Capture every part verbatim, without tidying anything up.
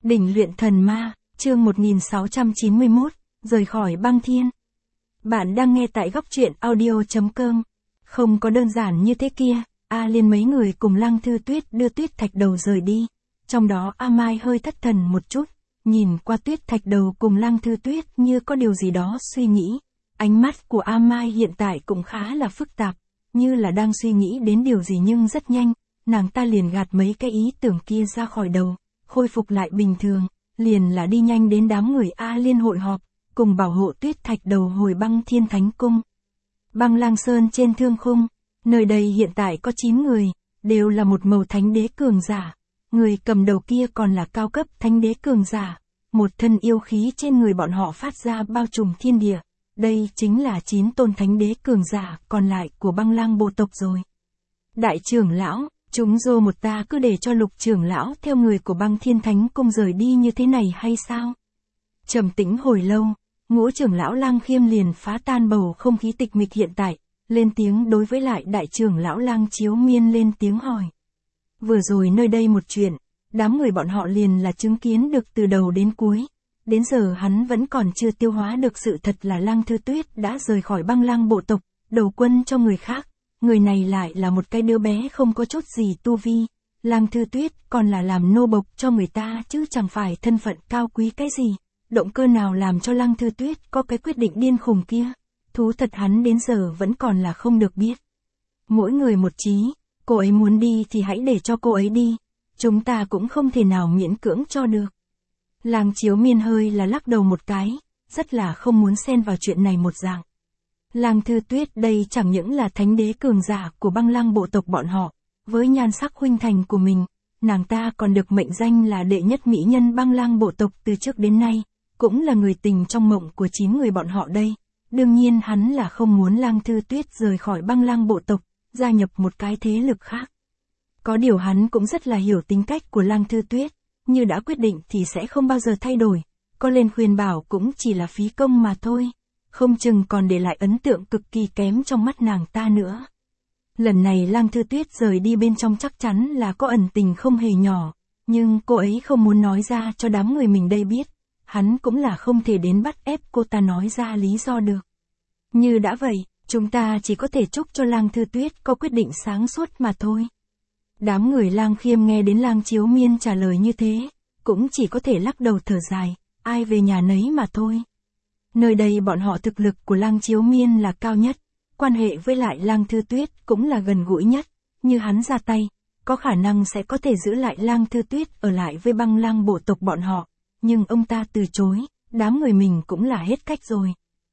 Đỉnh luyện thần ma, chương một nghìn sáu trăm chín mươi mốt, rời khỏi băng thiên. Bạn đang nghe tại góc truyện audio chấm com. Không có đơn giản như thế kia, A Liên mấy người cùng Lăng Thư Tuyết đưa Tuyết Thạch Đầu rời đi. Trong đó A Mai hơi thất thần một chút, nhìn qua Tuyết Thạch Đầu cùng Lăng Thư Tuyết như có điều gì đó suy nghĩ. Ánh mắt của A Mai hiện tại cũng khá là phức tạp, như là đang suy nghĩ đến điều gì nhưng rất nhanh, nàng ta liền gạt mấy cái ý tưởng kia ra khỏi đầu, khôi phục lại bình thường, liền là đi nhanh đến đám người A Liên hội họp, cùng bảo hộ Tuyết Thạch Đầu hồi băng thiên thánh cung. Băng Lang Sơn trên thương khung, nơi đây hiện tại có chín người, đều là một màu thánh đế cường giả. Người cầm đầu kia còn là cao cấp thánh đế cường giả, một thân yêu khí trên người bọn họ phát ra bao trùm thiên địa. Đây chính là chín tôn thánh đế cường giả còn lại của băng lang bộ tộc rồi. Đại trưởng lão, chúng dô một ta cứ để cho Lục trưởng lão theo người của băng thiên thánh cung rời đi như thế này hay sao? Trầm tĩnh hồi lâu, Ngũ trưởng lão Lang Khiêm liền phá tan bầu không khí tịch mịch hiện tại, lên tiếng đối với lại đại trưởng lão Lang Chiếu Miên lên tiếng hỏi. Vừa rồi nơi đây một chuyện, đám người bọn họ liền là chứng kiến được từ đầu đến cuối. Đến giờ hắn vẫn còn chưa tiêu hóa được sự thật là Lăng Thư Tuyết đã rời khỏi băng lang bộ tộc, đầu quân cho người khác. Người này lại là một cái đứa bé không có chút gì tu vi. Lăng Thư Tuyết còn là làm nô bộc cho người ta chứ chẳng phải thân phận cao quý cái gì. Động cơ nào làm cho Lăng Thư Tuyết có cái quyết định điên khùng kia. Thú thật hắn đến giờ vẫn còn là không được biết. Mỗi người một chí, cô ấy muốn đi thì hãy để cho cô ấy đi. Chúng ta cũng không thể nào miễn cưỡng cho được. Lang Chiếu Miên hơi là lắc đầu một cái, rất là không muốn xen vào chuyện này một dạng. Lăng Thư Tuyết đây chẳng những là thánh đế cường giả của băng lang bộ tộc bọn họ, với nhan sắc huynh thành của mình, nàng ta còn được mệnh danh là đệ nhất mỹ nhân băng lang bộ tộc từ trước đến nay, cũng là người tình trong mộng của chín người bọn họ đây. Đương nhiên hắn là không muốn Lăng Thư Tuyết rời khỏi băng lang bộ tộc, gia nhập một cái thế lực khác. Có điều hắn cũng rất là hiểu tính cách của Lăng Thư Tuyết. Như đã quyết định thì sẽ không bao giờ thay đổi, có lên khuyên bảo cũng chỉ là phí công mà thôi, không chừng còn để lại ấn tượng cực kỳ kém trong mắt nàng ta nữa. Lần này Lăng Thư Tuyết rời đi bên trong chắc chắn là có ẩn tình không hề nhỏ, nhưng cô ấy không muốn nói ra cho đám người mình đây biết, hắn cũng là không thể đến bắt ép cô ta nói ra lý do được. Như đã vậy, chúng ta chỉ có thể chúc cho Lăng Thư Tuyết có quyết định sáng suốt mà thôi. Đám người Lang Khiêm nghe đến Lang Chiếu Miên trả lời như thế, cũng chỉ có thể lắc đầu thở dài, ai về nhà nấy mà thôi. Nơi đây bọn họ thực lực của Lang Chiếu Miên là cao nhất, quan hệ với lại Lăng Thư Tuyết cũng là gần gũi nhất, như hắn ra tay, có khả năng sẽ có thể giữ lại Lăng Thư Tuyết ở lại với băng lang bộ tộc bọn họ, nhưng ông ta từ chối, đám người mình cũng là hết cách rồi.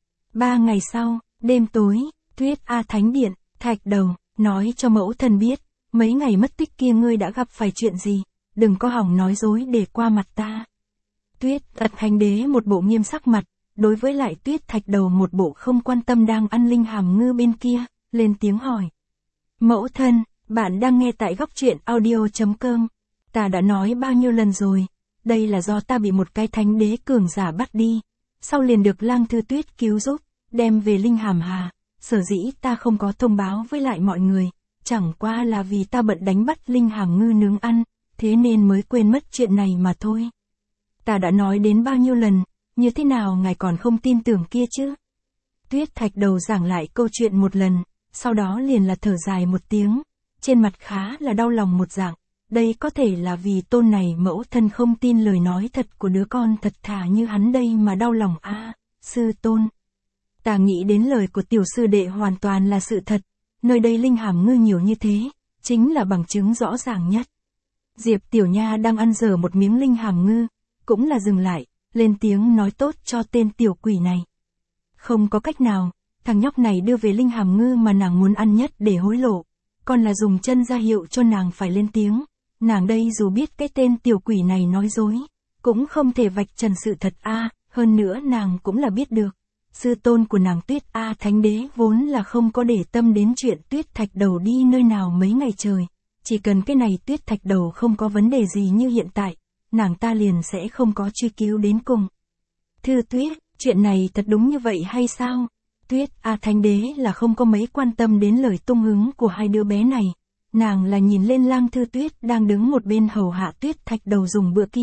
Ba ngày sau, đêm tối, Tuyết A Thánh Điện, Thạch Đầu, nói cho mẫu thân biết. Mấy ngày mất tích kia ngươi đã gặp phải chuyện gì, đừng có hỏng nói dối để qua mặt ta. Tuyết Ật Thánh Đế một bộ nghiêm sắc mặt, đối với lại Tuyết Thạch Đầu một bộ không quan tâm đang ăn linh hàm ngư bên kia, lên tiếng hỏi. Mẫu thân, bạn đang nghe tại góc truyện audio chấm com. Ta đã nói bao nhiêu lần rồi, đây là do ta bị một cái thánh đế cường giả bắt đi, sau liền được Lăng Thư Tuyết cứu giúp, đem về linh hàm hà, sở dĩ ta không có thông báo với lại mọi người. Chẳng qua là vì ta bận đánh bắt linh hàm ngư nướng ăn, thế nên mới quên mất chuyện này mà thôi. Ta đã nói đến bao nhiêu lần, như thế nào ngài còn không tin tưởng kia chứ? Tuyết Thạch Đầu giảng lại câu chuyện một lần, sau đó liền là thở dài một tiếng, trên mặt khá là đau lòng một dạng. Đây có thể là vì tôn này mẫu thân không tin lời nói thật của đứa con thật thà như hắn đây mà đau lòng a à, sư tôn. Ta nghĩ đến lời của tiểu sư đệ hoàn toàn là sự thật. Nơi đây linh hàm ngư nhiều như thế, chính là bằng chứng rõ ràng nhất. Diệp Tiểu Nha đang ăn dở một miếng linh hàm ngư, cũng là dừng lại, lên tiếng nói tốt cho tên tiểu quỷ này. Không có cách nào, thằng nhóc này đưa về linh hàm ngư mà nàng muốn ăn nhất để hối lộ, còn là dùng chân ra hiệu cho nàng phải lên tiếng. Nàng đây dù biết cái tên tiểu quỷ này nói dối, cũng không thể vạch trần sự thật a à, hơn nữa nàng cũng là biết được. Sư tôn của nàng Tuyết A Thánh Đế vốn là không có để tâm đến chuyện Tuyết Thạch Đầu đi nơi nào mấy ngày trời. Chỉ cần cái này Tuyết Thạch Đầu không có vấn đề gì như hiện tại, nàng ta liền sẽ không có truy cứu đến cùng. Thư Tuyết, chuyện này thật đúng như vậy hay sao? Tuyết A Thánh Đế là không có mấy quan tâm đến lời tung hứng của hai đứa bé này. Nàng là nhìn lên Lăng Thư Tuyết đang đứng một bên hầu hạ Tuyết Thạch Đầu dùng bữa kia,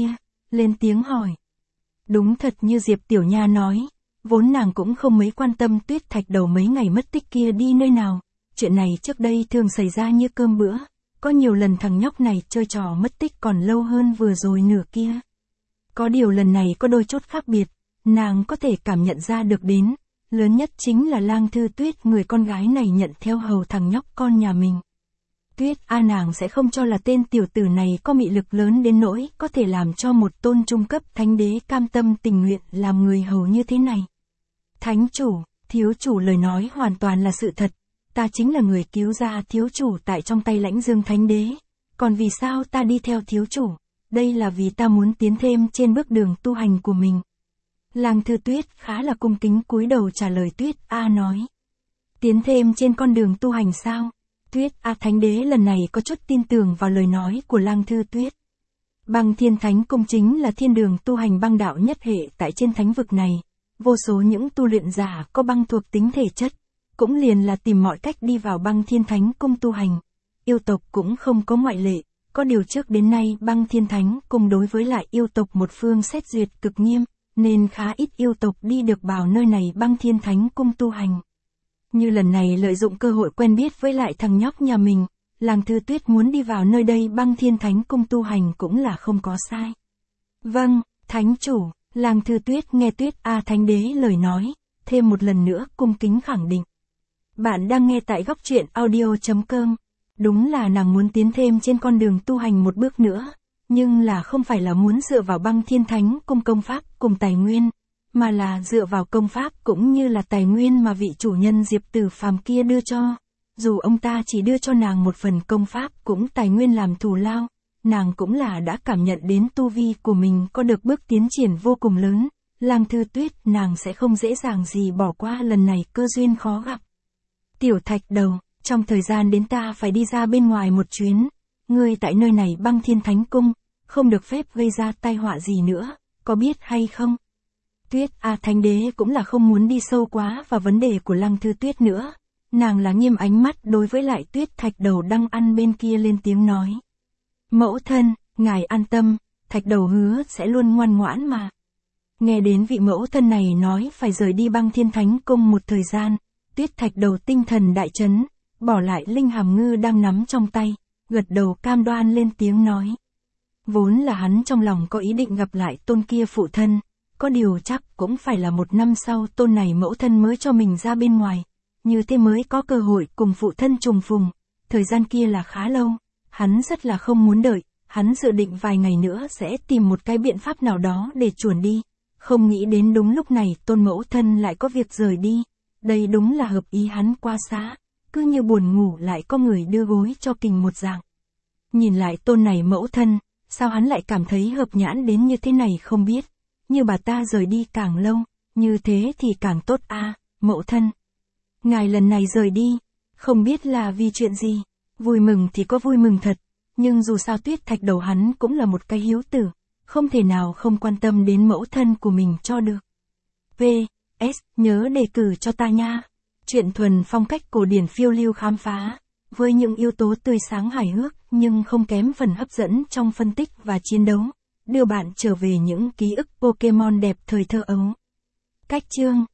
lên tiếng hỏi. Đúng thật như Diệp Tiểu Nha nói, vốn nàng cũng không mấy quan tâm Tuyết Thạch Đầu mấy ngày mất tích kia đi nơi nào, chuyện này trước đây thường xảy ra như cơm bữa, có nhiều lần thằng nhóc này chơi trò mất tích còn lâu hơn vừa rồi nửa kia. Có điều lần này có đôi chút khác biệt, nàng có thể cảm nhận ra được đến, lớn nhất chính là Lang Thư Tuyết, người con gái này nhận theo hầu thằng nhóc con nhà mình. Tuyết A nàng sẽ không cho là tên tiểu tử này có mị lực lớn đến nỗi có thể làm cho một tôn trung cấp thánh đế cam tâm tình nguyện làm người hầu như thế này. Thánh chủ, thiếu chủ lời nói hoàn toàn là sự thật, ta chính là người cứu ra thiếu chủ tại trong tay Lãnh Dương thánh đế, còn vì sao ta đi theo thiếu chủ, đây là vì ta muốn tiến thêm trên bước đường tu hành của mình. Lang Thư Tuyết khá là cung kính cúi đầu trả lời. Tuyết A nói. Tiến thêm trên con đường tu hành sao? Tuyết A thánh đế lần này có chút tin tưởng vào lời nói của Lang Thư Tuyết. Băng Thiên Thánh Cung chính là thiên đường tu hành băng đạo nhất hệ tại trên thánh vực này. Vô số những tu luyện giả có băng thuộc tính thể chất, cũng liền là tìm mọi cách đi vào Băng Thiên Thánh Cung tu hành. Yêu tộc cũng không có ngoại lệ, có điều trước đến nay Băng Thiên Thánh Cung đối với lại yêu tộc một phương xét duyệt cực nghiêm, nên khá ít yêu tộc đi được vào nơi này Băng Thiên Thánh Cung tu hành. Như lần này lợi dụng cơ hội quen biết với lại thằng nhóc nhà mình, Lang Thư Tuyết muốn đi vào nơi đây Băng Thiên Thánh Cung tu hành cũng là không có sai. Vâng, thánh chủ. Lang Thư Tuyết nghe Tuyết A thánh đế lời nói, thêm một lần nữa cung kính khẳng định. Bạn đang nghe tại góc truyện audio chấm com. Đúng là nàng muốn tiến thêm trên con đường tu hành một bước nữa, nhưng là không phải là muốn dựa vào Băng Thiên Thánh Cung công pháp cùng tài nguyên, mà là dựa vào công pháp cũng như là tài nguyên mà vị chủ nhân Diệp Tử Phàm kia đưa cho. Dù ông ta chỉ đưa cho nàng một phần công pháp cũng tài nguyên làm thù lao, nàng cũng là đã cảm nhận đến tu vi của mình có được bước tiến triển vô cùng lớn. Lang Thư Tuyết nàng sẽ không dễ dàng gì bỏ qua lần này cơ duyên khó gặp. Tiểu Thạch Đầu, trong thời gian đến ta phải đi ra bên ngoài một chuyến, ngươi tại nơi này Băng Thiên Thánh Cung, không được phép gây ra tai họa gì nữa, có biết hay không? Tuyết A thánh đế cũng là không muốn đi sâu quá vào vấn đề của Lang Thư Tuyết nữa, nàng là nghiêm ánh mắt đối với lại Tuyết Thạch Đầu đang ăn bên kia lên tiếng nói. Mẫu thân, ngài an tâm, Thạch Đầu hứa sẽ luôn ngoan ngoãn mà. Nghe đến vị mẫu thân này nói phải rời đi Băng Thiên Thánh Cung một thời gian, Tuyết Thạch Đầu tinh thần đại chấn, bỏ lại linh hàm ngư đang nắm trong tay, gật đầu cam đoan lên tiếng nói. Vốn là hắn trong lòng có ý định gặp lại tôn kia phụ thân, có điều chắc cũng phải là một năm sau tôn này mẫu thân mới cho mình ra bên ngoài, như thế mới có cơ hội cùng phụ thân trùng phùng, thời gian kia là khá lâu, hắn rất là không muốn đợi, hắn dự định vài ngày nữa sẽ tìm một cái biện pháp nào đó để chuồn đi, không nghĩ đến đúng lúc này tôn mẫu thân lại có việc rời đi, đây đúng là hợp ý hắn quá xá, cứ như buồn ngủ lại có người đưa gối cho kình một dạng. Nhìn lại tôn này mẫu thân, sao hắn lại cảm thấy hợp nhãn đến như thế này không biết, như bà ta rời đi càng lâu, như thế thì càng tốt a à, mẫu thân. Ngài lần này rời đi, không biết là vì chuyện gì, vui mừng thì có vui mừng thật, nhưng dù sao Tuyết Thạch Đầu hắn cũng là một cái hiếu tử, không thể nào không quan tâm đến mẫu thân của mình cho được. pê ét nhớ đề cử cho ta nha. Truyện thuần phong cách cổ điển phiêu lưu khám phá, với những yếu tố tươi sáng hài hước nhưng không kém phần hấp dẫn trong phân tích và chiến đấu, đưa bạn trở về những ký ức Pokemon đẹp thời thơ ấu. Cách chương